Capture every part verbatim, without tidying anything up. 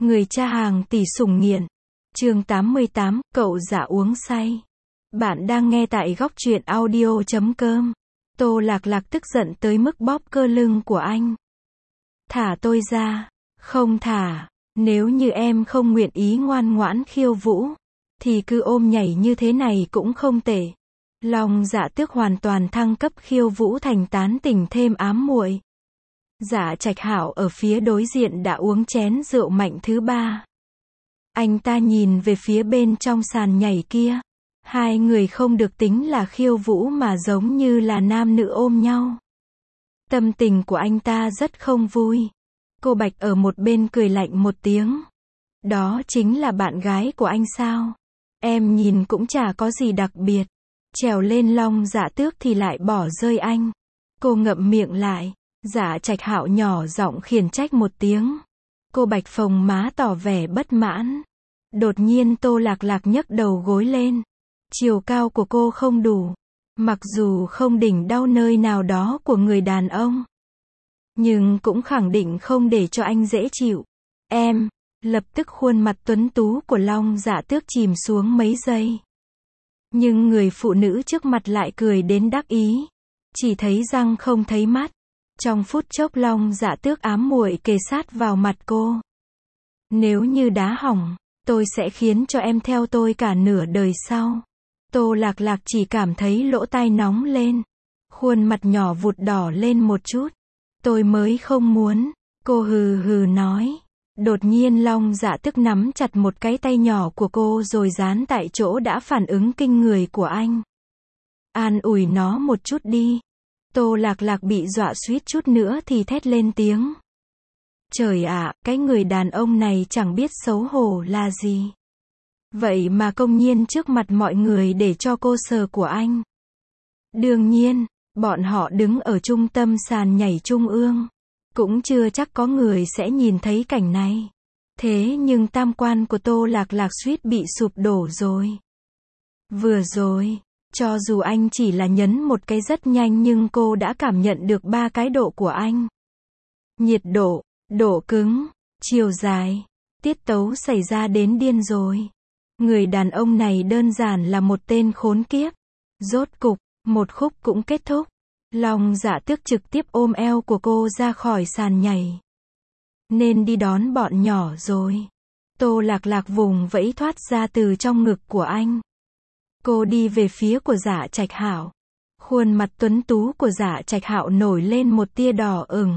Người cha hàng tỷ sủng nghiện. Chương tám mươi tám, cậu giả uống say. Bạn đang nghe tại góc truyện audio chấm com. Tô Lạc Lạc tức giận tới mức bóp cơ lưng của anh. Thả tôi ra. Không thả. Nếu như em không nguyện ý ngoan ngoãn khiêu vũ, thì cứ ôm nhảy như thế này cũng không tệ. Long Dạ Tước hoàn toàn thăng cấp khiêu vũ thành tán tỉnh thêm ám muội. Dạ Trạch Hạo ở phía đối diện đã uống chén rượu mạnh thứ ba. Anh ta nhìn về phía bên trong sàn nhảy kia. Hai người không được tính là khiêu vũ mà giống như là nam nữ ôm nhau. Tâm tình của anh ta rất không vui. Cô Bạch ở một bên cười lạnh một tiếng. Đó chính là bạn gái của anh sao? Em nhìn cũng chả có gì đặc biệt. Trèo lên Long Dạ Tước thì lại bỏ rơi anh. Cô ngậm miệng lại. Dạ Trạch Hạo nhỏ giọng khiển trách một tiếng. Cô Bạch phồng má tỏ vẻ bất mãn. Đột nhiên Tô Lạc Lạc nhấc đầu gối lên. Chiều cao của cô không đủ. Mặc dù không đỉnh đau nơi nào đó của người đàn ông, nhưng cũng khẳng định không để cho anh dễ chịu. Em, lập tức khuôn mặt tuấn tú của Long Dạ Tước chìm xuống mấy giây. Nhưng người phụ nữ trước mặt lại cười đến đắc ý. Chỉ thấy răng không thấy mắt. Trong phút chốc Long Dạ Tước ám muội kề sát vào mặt cô. Nếu như đá hỏng, tôi sẽ khiến cho em theo tôi cả nửa đời sau. Tô Lạc Lạc chỉ cảm thấy lỗ tai nóng lên. Khuôn mặt nhỏ vụt đỏ lên một chút. Tôi mới không muốn. Cô hừ hừ nói. Đột nhiên Long Dạ Tước nắm chặt một cái tay nhỏ của cô rồi dán tại chỗ đã phản ứng kinh người của anh. An ủi nó một chút đi. Tô Lạc Lạc bị dọa suýt chút nữa thì thét lên tiếng. Trời ạ, cái người đàn ông này chẳng biết xấu hổ là gì. Vậy mà công nhiên trước mặt mọi người để cho cô sờ của anh. Đương nhiên, bọn họ đứng ở trung tâm sàn nhảy trung ương. Cũng chưa chắc có người sẽ nhìn thấy cảnh này. Thế nhưng tam quan của Tô Lạc Lạc suýt bị sụp đổ rồi. Vừa rồi, cho dù anh chỉ là nhấn một cái rất nhanh nhưng cô đã cảm nhận được ba cái độ của anh. Nhiệt độ, độ cứng, chiều dài, tiết tấu xảy ra đến điên rồi. Người đàn ông này đơn giản là một tên khốn kiếp. Rốt cục, một khúc cũng kết thúc. Long Dạ Tước trực tiếp ôm eo của cô ra khỏi sàn nhảy. Nên đi đón bọn nhỏ rồi. Tô Lạc Lạc vùng vẫy thoát ra từ trong ngực của anh. Cô đi về phía của Dạ Trạch Hạo. Khuôn mặt tuấn tú của Dạ Trạch Hạo nổi lên một tia đỏ ửng.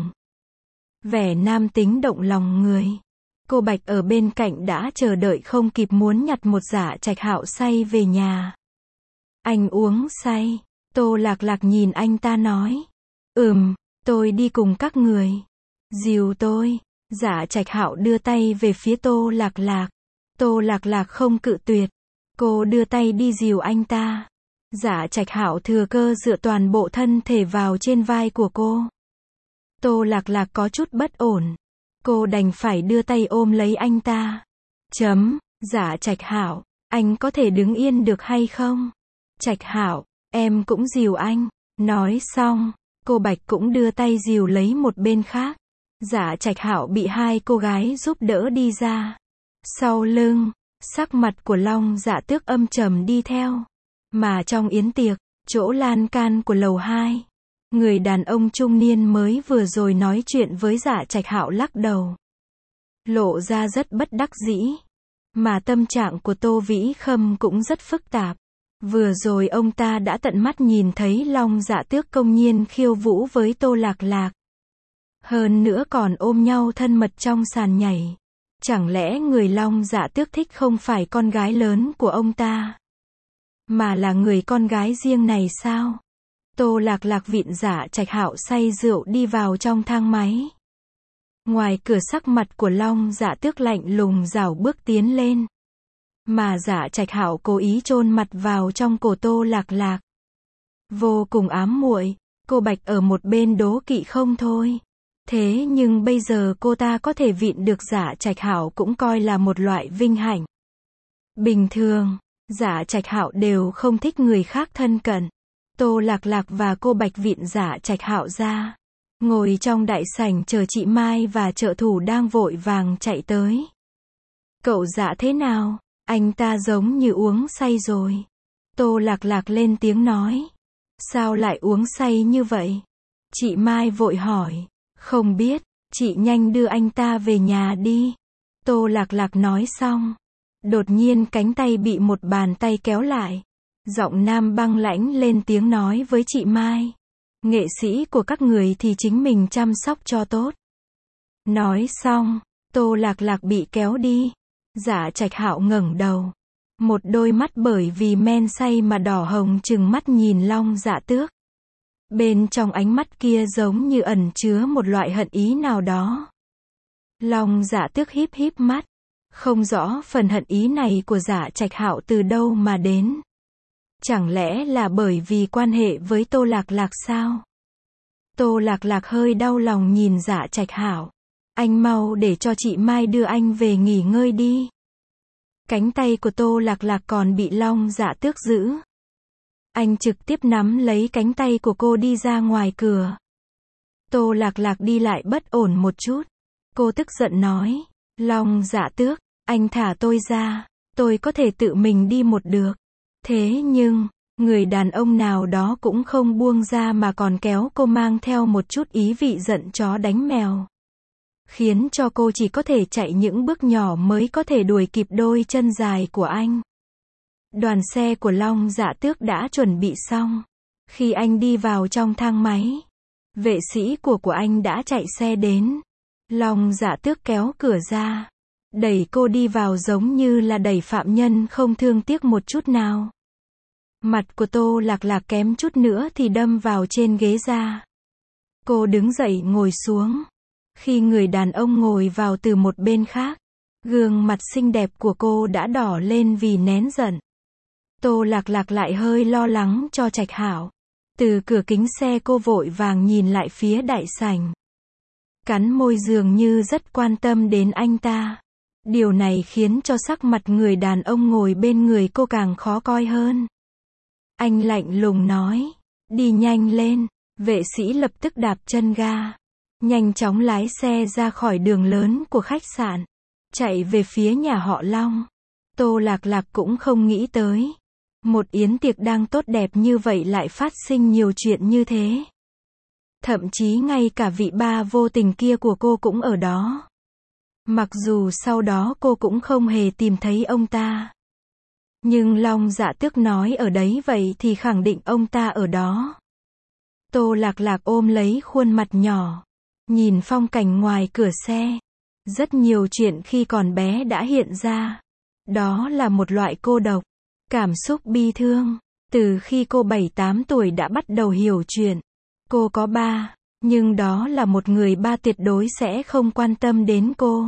Vẻ nam tính động lòng người. Cô Bạch ở bên cạnh đã chờ đợi không kịp muốn nhặt một Dạ Trạch Hạo say về nhà. Anh uống say. Tô Lạc Lạc nhìn anh ta nói. Ừm, tôi đi cùng các người. Dìu tôi. Dạ Trạch Hạo đưa tay về phía Tô Lạc Lạc. Tô Lạc Lạc không cự tuyệt. Cô đưa tay đi dìu anh ta. Dạ Trạch Hạo thừa cơ dựa toàn bộ thân thể vào trên vai của cô. Tô Lạc Lạc có chút bất ổn. Cô đành phải đưa tay ôm lấy anh ta. Chấm, Dạ Trạch Hạo, anh có thể đứng yên được hay không? Trạch Hạo, em cũng dìu anh. Nói xong, cô Bạch cũng đưa tay dìu lấy một bên khác. Dạ Trạch Hạo bị hai cô gái giúp đỡ đi ra. Sau lưng, sắc mặt của Long Dạ Tước âm trầm đi theo. Mà trong yến tiệc, chỗ lan can của lầu hai, người đàn ông trung niên mới vừa rồi nói chuyện với Dạ Trạch Hạo lắc đầu. Lộ ra rất bất đắc dĩ. Mà tâm trạng của Tô Vĩ Khâm cũng rất phức tạp. Vừa rồi ông ta đã tận mắt nhìn thấy Long Dạ Tước công nhiên khiêu vũ với Tô Lạc Lạc. Hơn nữa còn ôm nhau thân mật trong sàn nhảy. Chẳng lẽ người Long Dạ Tước thích không phải con gái lớn của ông ta, mà là người con gái riêng này sao? Tô Lạc Lạc vịn Dạ Trạch Hạo say rượu đi vào trong thang máy. Ngoài cửa sắc mặt của Long Dạ Tước lạnh lùng rảo bước tiến lên. Mà Dạ Trạch Hạo cố ý chôn mặt vào trong cổ Tô Lạc Lạc. Vô cùng ám muội. Cô Bạch ở một bên đố kỵ không thôi. Thế nhưng bây giờ cô ta có thể vịn được Dạ Trạch Hạo cũng coi là một loại vinh hạnh. Bình thường, Dạ Trạch Hạo đều không thích người khác thân cận. Tô Lạc Lạc và cô Bạch vịn Dạ Trạch Hạo ra. Ngồi trong đại sảnh chờ chị Mai và trợ thủ đang vội vàng chạy tới. Cậu Dạ thế nào? Anh ta giống như uống say rồi. Tô Lạc Lạc lên tiếng nói. Sao lại uống say như vậy? Chị Mai vội hỏi. Không biết, chị nhanh đưa anh ta về nhà đi. Tô Lạc Lạc nói xong. Đột nhiên cánh tay bị một bàn tay kéo lại. Giọng nam băng lãnh lên tiếng nói với chị Mai. Nghệ sĩ của các người thì chính mình chăm sóc cho tốt. Nói xong, Tô Lạc Lạc bị kéo đi. Dạ Trạch Hạo ngẩng đầu. Một đôi mắt bởi vì men say mà đỏ hồng trừng mắt nhìn Long Dạ Tước. Bên trong ánh mắt kia giống như ẩn chứa một loại hận ý nào đó. Long Dạ Tước híp híp mắt. Không rõ phần hận ý này của Dạ Trạch Hạo từ đâu mà đến. Chẳng lẽ là bởi vì quan hệ với Tô Lạc Lạc sao? Tô Lạc Lạc hơi đau lòng nhìn Dạ Trạch Hạo. Anh mau để cho chị Mai đưa anh về nghỉ ngơi đi. Cánh tay của Tô Lạc Lạc còn bị Long Dạ Tước giữ. Anh trực tiếp nắm lấy cánh tay của cô đi ra ngoài cửa. Tô Lạc Lạc đi lại bất ổn một chút. Cô tức giận nói. Long Dạ Tước, anh thả tôi ra. Tôi có thể tự mình đi một được. Thế nhưng, người đàn ông nào đó cũng không buông ra mà còn kéo cô mang theo một chút ý vị giận chó đánh mèo. Khiến cho cô chỉ có thể chạy những bước nhỏ mới có thể đuổi kịp đôi chân dài của anh. Đoàn xe của Long Dạ Tước đã chuẩn bị xong. Khi anh đi vào trong thang máy, vệ sĩ của của anh đã chạy xe đến. Long Dạ Tước kéo cửa ra, đẩy cô đi vào giống như là đẩy phạm nhân không thương tiếc một chút nào. Mặt của Tô Lạc Lạc kém chút nữa thì đâm vào trên ghế ra. Cô đứng dậy ngồi xuống. Khi người đàn ông ngồi vào từ một bên khác, gương mặt xinh đẹp của cô đã đỏ lên vì nén giận. Tô Lạc Lạc lại hơi lo lắng cho Trạch Hạo. Từ cửa kính xe cô vội vàng nhìn lại phía đại sảnh. Cắn môi dường như rất quan tâm đến anh ta. Điều này khiến cho sắc mặt người đàn ông ngồi bên người cô càng khó coi hơn. Anh lạnh lùng nói, đi nhanh lên. Vệ sĩ lập tức đạp chân ga, nhanh chóng lái xe ra khỏi đường lớn của khách sạn, chạy về phía nhà họ Long. Tô Lạc Lạc cũng không nghĩ tới, một yến tiệc đang tốt đẹp như vậy lại phát sinh nhiều chuyện như thế. Thậm chí ngay cả vị ba vô tình kia của cô cũng ở đó. Mặc dù sau đó cô cũng không hề tìm thấy ông ta. Nhưng Long Dạ Tước nói ở đấy vậy thì khẳng định ông ta ở đó. Tô Lạc Lạc ôm lấy khuôn mặt nhỏ, nhìn phong cảnh ngoài cửa xe. Rất nhiều chuyện khi còn bé đã hiện ra. Đó là một loại cô độc, cảm xúc bi thương. Từ khi cô bảy tám tuổi đã bắt đầu hiểu chuyện. Cô có ba, nhưng đó là một người ba tuyệt đối sẽ không quan tâm đến cô,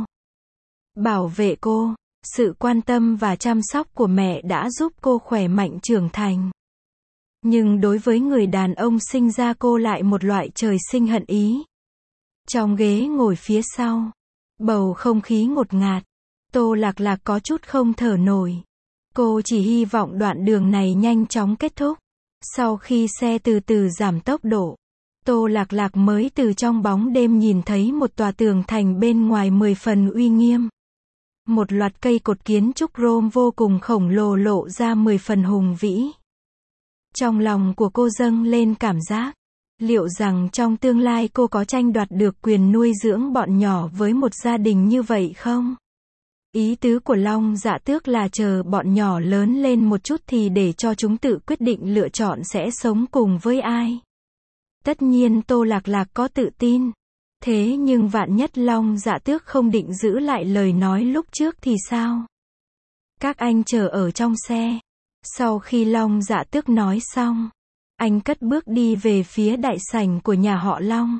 bảo vệ cô. Sự quan tâm và chăm sóc của mẹ đã giúp cô khỏe mạnh trưởng thành. Nhưng đối với người đàn ông sinh ra cô lại một loại trời sinh hận ý. Trong ghế ngồi phía sau, bầu không khí ngột ngạt. Tô Lạc Lạc có chút không thở nổi. Cô chỉ hy vọng đoạn đường này nhanh chóng kết thúc. Sau khi xe từ từ giảm tốc độ, Tô Lạc Lạc mới từ trong bóng đêm nhìn thấy một tòa tường thành bên ngoài mười phần uy nghiêm. Một loạt cây cột kiến trúc rôm vô cùng khổng lồ lộ ra mười phần hùng vĩ. Trong lòng của cô dâng lên cảm giác, liệu rằng trong tương lai cô có tranh đoạt được quyền nuôi dưỡng bọn nhỏ với một gia đình như vậy không? Ý tứ của Long Dạ Tước là chờ bọn nhỏ lớn lên một chút thì để cho chúng tự quyết định lựa chọn sẽ sống cùng với ai. Tất nhiên Tô Lạc Lạc có tự tin. Thế nhưng vạn nhất Long Dạ Tước không định giữ lại lời nói lúc trước thì sao? Các anh chờ ở trong xe. Sau khi Long Dạ Tước nói xong, anh cất bước đi về phía đại sảnh của nhà họ Long.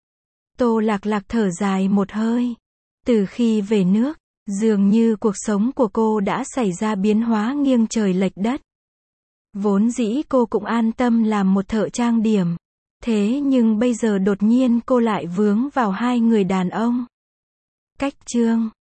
Tô Lạc Lạc thở dài một hơi. Từ khi về nước, dường như cuộc sống của cô đã xảy ra biến hóa nghiêng trời lệch đất. Vốn dĩ cô cũng an tâm làm một thợ trang điểm. Thế nhưng bây giờ đột nhiên cô lại vướng vào hai người đàn ông. Cách chương